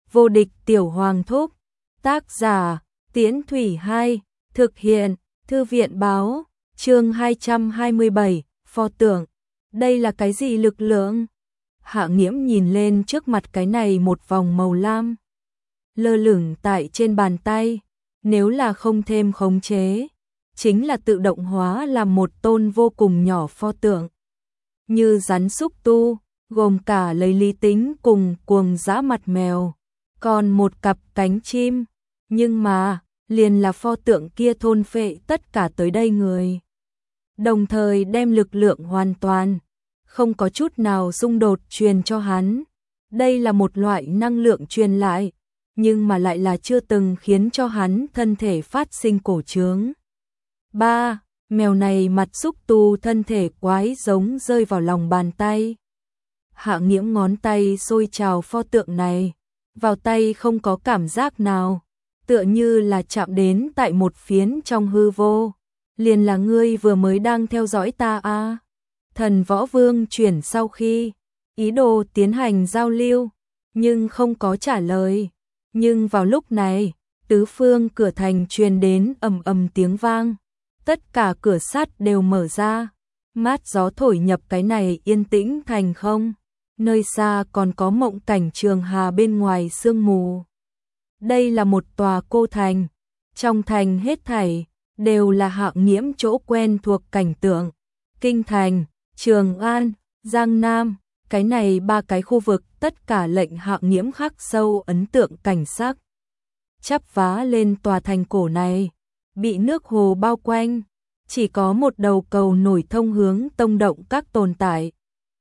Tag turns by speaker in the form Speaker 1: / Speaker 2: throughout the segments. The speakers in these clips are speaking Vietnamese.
Speaker 1: Vô địch tiểu hoàng thúc. Tác giả, Tiễn Thủy 2, thực hiện, Thư viện báo, chương 227, pho tượng. Đây là cái gì lực lượng? Hạ Nghiễm nhìn lên trước mặt cái này một vòng màu lam. Lơ lửng tại trên bàn tay, nếu là không thêm khống chế, chính là tự động hóa làm một tôn vô cùng nhỏ pho tượng. Như rắn xúc tu, gồm cả lấy lý tính cùng cuồng dã mặt mèo, còn một cặp cánh chim, nhưng mà, liền là pho tượng kia thôn phệ tất cả tới đây người. Đồng thời đem lực lượng hoàn toàn, không có chút nào xung đột truyền cho hắn. Đây là một loại năng lượng truyền lại, nhưng mà lại là chưa từng khiến cho hắn thân thể phát sinh cổ trướng. 3. Mèo này mặt xúc tu thân thể quái giống rơi vào lòng bàn tay. Hạ Nghiễm ngón tay xôi trào pho tượng này, vào tay không có cảm giác nào, tựa như là chạm đến tại một phiến trong hư vô. Liền là ngươi vừa mới đang theo dõi ta à? Thần Võ Vương chuyển sau khi ý đồ tiến hành giao lưu, nhưng không có trả lời. Nhưng vào lúc này, tứ phương cửa thành truyền đến ầm ầm tiếng vang. Tất cả cửa sắt đều mở ra, mát gió thổi nhập cái này yên tĩnh thành không. Nơi xa còn có mộng cảnh Trường Hà bên ngoài sương mù. Đây là một tòa cô thành, trong thành hết thảy đều là Hạ Nghiễm chỗ quen thuộc cảnh tượng. Kinh Thành, Trường An, Giang Nam, cái này ba cái khu vực tất cả lệnh Hạ Nghiễm khắc sâu ấn tượng cảnh sắc. Chắp vá lên tòa thành cổ này, bị nước hồ bao quanh, chỉ có một đầu cầu nổi thông hướng tông động các tồn tại.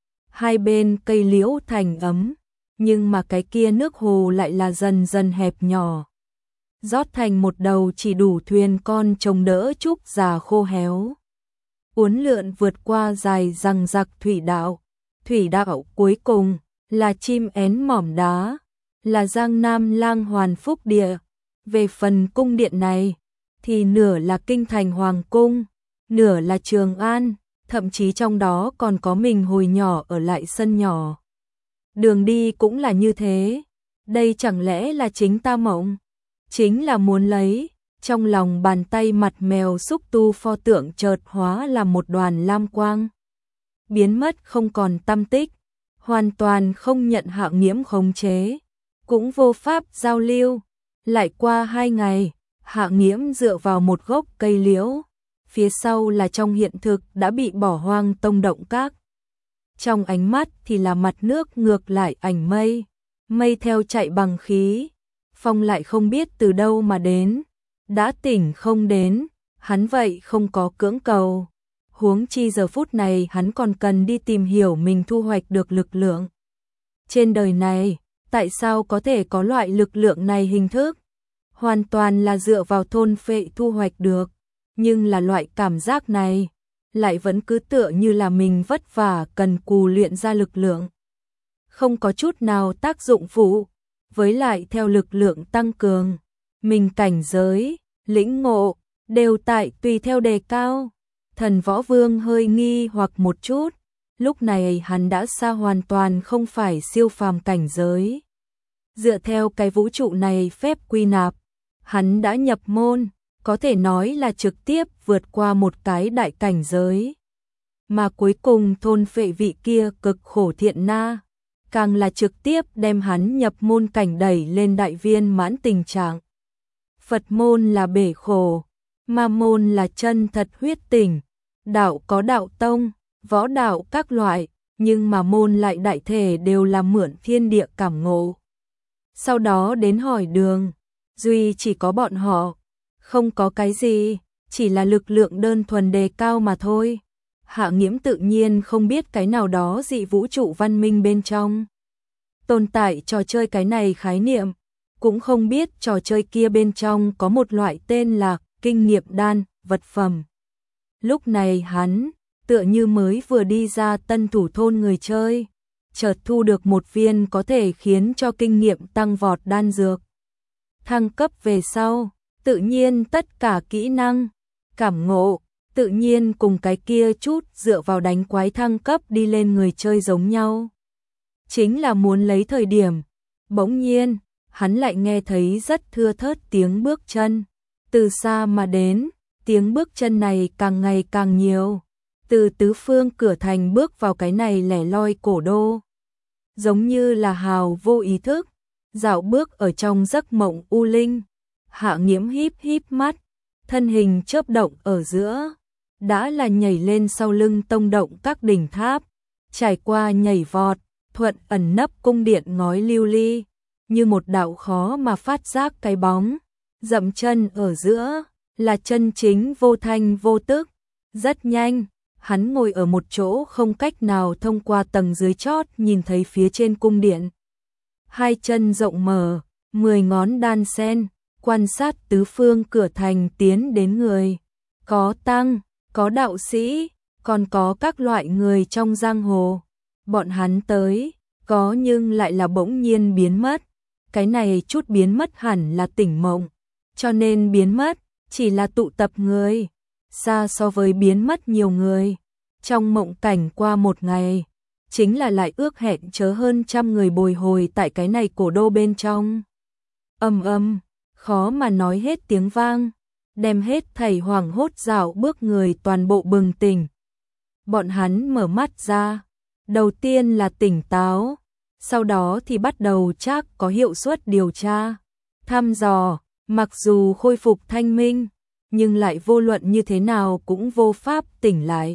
Speaker 1: Hai bên cây liễu thành ấm, nhưng mà cái kia nước hồ lại là dần dần hẹp nhỏ. Rót thành một đầu chỉ đủ thuyền con chống đỡ trúc già khô héo. Uốn lượn vượt qua dài răng rặc thủy đạo. Thủy đạo cuối cùng là chim én mỏm đá, là Giang Nam lang hoàn phúc địa. Về phần cung điện này, thì nửa là kinh thành hoàng cung, nửa là Trường An, thậm chí trong đó còn có mình hồi nhỏ ở lại sân nhỏ. Đường đi cũng là như thế, đây chẳng lẽ là chính ta mộng? Chính là muốn lấy, trong lòng bàn tay mặt mèo xúc tu pho tượng chợt hóa là một đoàn lam quang. Biến mất không còn tăm tích, hoàn toàn không nhận Hạ Nghiễm khống chế, cũng vô pháp giao lưu. Lại qua 2 ngày, Hạ Nghiễm dựa vào một gốc cây liễu, phía sau là trong hiện thực đã bị bỏ hoang tông động các. Trong ánh mắt thì là mặt nước ngược lại ảnh mây, mây theo chạy bằng khí, phong lại không biết từ đâu mà đến, đã tỉnh không đến, hắn vậy không có cưỡng cầu. Huống chi giờ phút này hắn còn cần đi tìm hiểu mình thu hoạch được lực lượng. Trên đời này, tại sao có thể có loại lực lượng này hình thức? Hoàn toàn là dựa vào thôn phệ thu hoạch được, nhưng là loại cảm giác này, lại vẫn cứ tựa như là mình vất vả cần cù luyện ra lực lượng. Không có chút nào tác dụng phụ, với lại theo lực lượng tăng cường, mình cảnh giới, lĩnh ngộ, đều tại tùy theo đề cao. Thần Võ Vương hơi nghi hoặc một chút, lúc này hắn đã xa hoàn toàn không phải siêu phàm cảnh giới. Dựa theo cái vũ trụ này phép quy nạp, hắn đã nhập môn, có thể nói là trực tiếp vượt qua một cái đại cảnh giới. Mà cuối cùng thôn phệ vị kia cực khổ thiện na, càng là trực tiếp đem hắn nhập môn cảnh đẩy lên đại viên mãn tình trạng. Phật môn là bể khổ, ma môn là chân thật huyết tình, đạo có đạo tông, võ đạo các loại, nhưng mà môn lại đại thể đều là mượn thiên địa cảm ngộ. Sau đó đến hỏi đường, duy chỉ có bọn họ, không có cái gì, chỉ là lực lượng đơn thuần đề cao mà thôi. Hạ Nghiễm tự nhiên không biết cái nào đó dị vũ trụ văn minh bên trong tồn tại trò chơi cái này khái niệm, cũng không biết trò chơi kia bên trong có một loại tên là kinh nghiệm đan, vật phẩm. Lúc này hắn, tựa như mới vừa đi ra tân thủ thôn người chơi, chợt thu được một viên có thể khiến cho kinh nghiệm tăng vọt đan dược. Thăng cấp về sau, tự nhiên tất cả kỹ năng, cảm ngộ, tự nhiên cùng cái kia chút dựa vào đánh quái thăng cấp đi lên người chơi giống nhau. Chính là muốn lấy thời điểm, bỗng nhiên, hắn lại nghe thấy rất thưa thớt tiếng bước chân, từ xa mà đến, tiếng bước chân này càng ngày càng nhiều, từ tứ phương cửa thành bước vào cái này lẻ loi cổ đô. Giống như là Hào vô ý thức, dạo bước ở trong giấc mộng u linh. Hạ Nghiễm híp híp mắt, thân hình chớp động ở giữa, đã là nhảy lên sau lưng tông động các đỉnh tháp, trải qua nhảy vọt, thuận ẩn nấp cung điện ngói lưu ly, như một đạo khó mà phát giác cái bóng, dậm chân ở giữa, là chân chính vô thanh vô tức. Rất nhanh, hắn ngồi ở một chỗ không cách nào thông qua tầng dưới chót nhìn thấy phía trên cung điện. Hai chân rộng mở, 10 ngón đan sen, quan sát tứ phương cửa thành tiến đến người. Có tăng, có đạo sĩ, còn có các loại người trong giang hồ. Bọn hắn tới, có nhưng lại là bỗng nhiên biến mất. Cái này chút biến mất hẳn là tỉnh mộng, cho nên biến mất, chỉ là tụ tập người. Xa so với biến mất nhiều người. Trong mộng cảnh qua một ngày, chính là lại ước hẹn chớ hơn 100 người bồi hồi tại cái này cổ đô bên trong. Ầm ầm, khó mà nói hết tiếng vang, đem hết thảy hoảng hốt dạo bước người toàn bộ bừng tỉnh. Bọn hắn mở mắt ra, đầu tiên là tỉnh táo, sau đó thì bắt đầu chắc có hiệu suất điều tra, thăm dò, mặc dù khôi phục thanh minh, nhưng lại vô luận như thế nào cũng vô pháp tỉnh lại.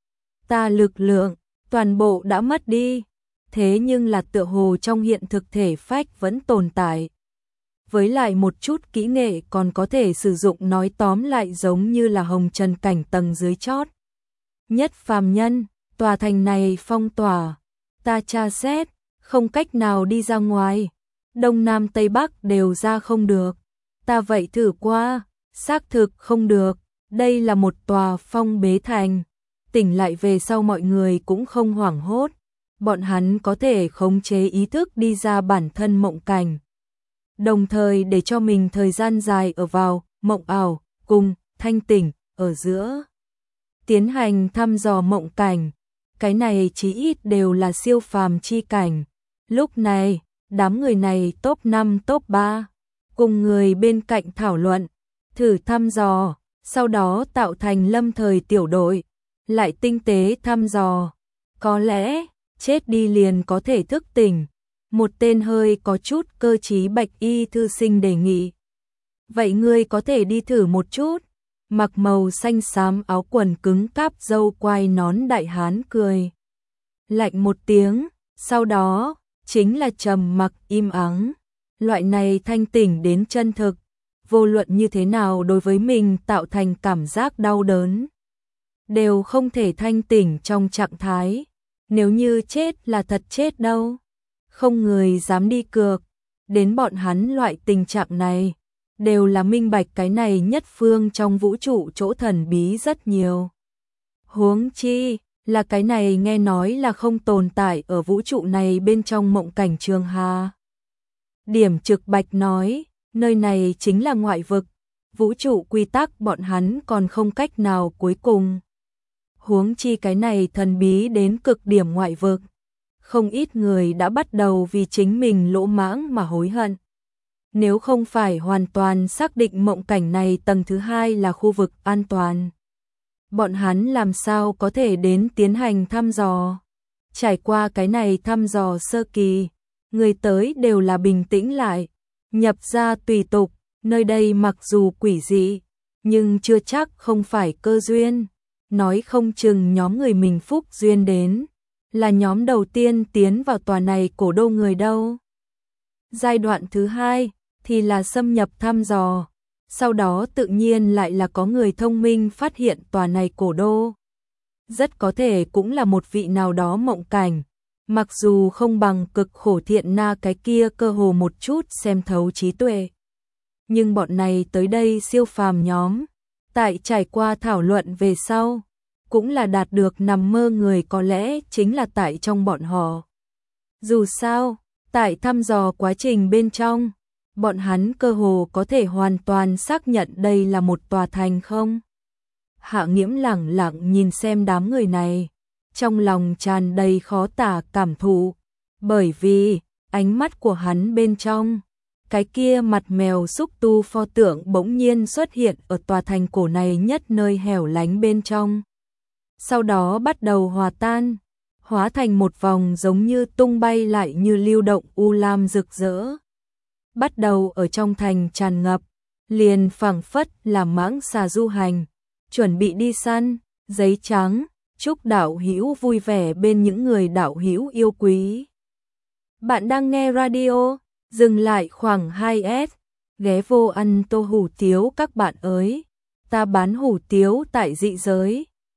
Speaker 1: Ta lực lượng, toàn bộ đã mất đi, thế nhưng là tựa hồ trong hiện thực thể phách vẫn tồn tại. Với lại một chút kỹ nghệ còn có thể sử dụng, nói tóm lại giống như là hồng trần cảnh tầng dưới chót. Nhất phàm nhân, tòa thành này phong tỏa, ta tra xét, không cách nào đi ra ngoài, đông nam tây bắc đều ra không được. Ta vậy thử qua, xác thực không được, đây là một tòa phong bế thành. Tỉnh lại về sau mọi người cũng không hoảng hốt, bọn hắn có thể khống chế ý thức đi ra bản thân mộng cảnh, đồng thời để cho mình thời gian dài ở vào mộng ảo cùng thanh tỉnh ở giữa, tiến hành thăm dò mộng cảnh. Cái này chí ít đều là siêu phàm chi cảnh. Lúc này, đám người này top 5 top 3, cùng người bên cạnh thảo luận, thử thăm dò, sau đó tạo thành lâm thời tiểu đội, lại tinh tế thăm dò. Có lẽ, chết đi liền có thể thức tỉnh. Một tên hơi có chút cơ trí bạch y thư sinh đề nghị. Vậy ngươi có thể đi thử một chút. Mặc màu xanh xám áo quần cứng cáp râu quai nón đại hán cười lạnh một tiếng, sau đó chính là trầm mặc im ắng. Loại này thanh tỉnh đến chân thực, vô luận như thế nào đối với mình tạo thành cảm giác đau đớn, đều không thể thanh tỉnh trong trạng thái. Nếu như chết là thật chết đâu, không người dám đi cược. Đến bọn hắn loại tình trạng này, đều là minh bạch cái này nhất phương trong vũ trụ chỗ thần bí rất nhiều. Huống chi là cái này nghe nói là không tồn tại ở vũ trụ này bên trong mộng cảnh Trường Hà. Điểm Trực Bạch nói, nơi này chính là ngoại vực, vũ trụ quy tắc bọn hắn còn không cách nào cuối cùng. Huống chi cái này thần bí đến cực điểm ngoại vực, không ít người đã bắt đầu vì chính mình lỗ mãng mà hối hận. Nếu không phải hoàn toàn xác định mộng cảnh này tầng thứ 2 là khu vực an toàn, bọn hắn làm sao có thể đến tiến hành thăm dò. Trải qua cái này thăm dò sơ kỳ, người tới đều là bình tĩnh lại, nhập ra tùy tục. Nơi đây mặc dù quỷ dị, nhưng chưa chắc không phải cơ duyên. Nói không chừng nhóm người mình phúc duyên đến, là nhóm đầu tiên tiến vào tòa này cổ đô người đâu. Giai đoạn thứ 2 thì là xâm nhập thăm dò, sau đó tự nhiên lại là có người thông minh phát hiện tòa này cổ đô. Rất có thể cũng là một vị nào đó mộng cảnh, mặc dù không bằng cực khổ thiện na cái kia cơ hồ một chút xem thấu trí tuệ. Nhưng bọn này tới đây siêu phàm nhóm, tại trải qua thảo luận về sau, cũng là đạt được nằm mơ người có lẽ chính là tại trong bọn họ. Dù sao, tại thăm dò quá trình bên trong, bọn hắn cơ hồ có thể hoàn toàn xác nhận đây là một tòa thành không. Hạ Nghiễm lẳng lặng nhìn xem đám người này, trong lòng tràn đầy khó tả cảm thụ, bởi vì ánh mắt của hắn bên trong cái kia mặt mèo xúc tu pho tượng bỗng nhiên xuất hiện ở tòa thành cổ này nhất nơi hẻo lánh bên trong. Sau đó bắt đầu hòa tan, hóa thành một vòng giống như tung bay lại như lưu động u lam rực rỡ. Bắt đầu ở trong thành tràn ngập, liền phảng phất là mãng xà du hành, chuẩn bị đi săn, giấy trắng, chúc đạo hữu vui vẻ bên những người đạo hữu yêu quý. Bạn đang nghe radio, dừng lại khoảng 2S, ghé vô ăn tô hủ tiếu các bạn ơi, ta bán hủ tiếu tại dị giới.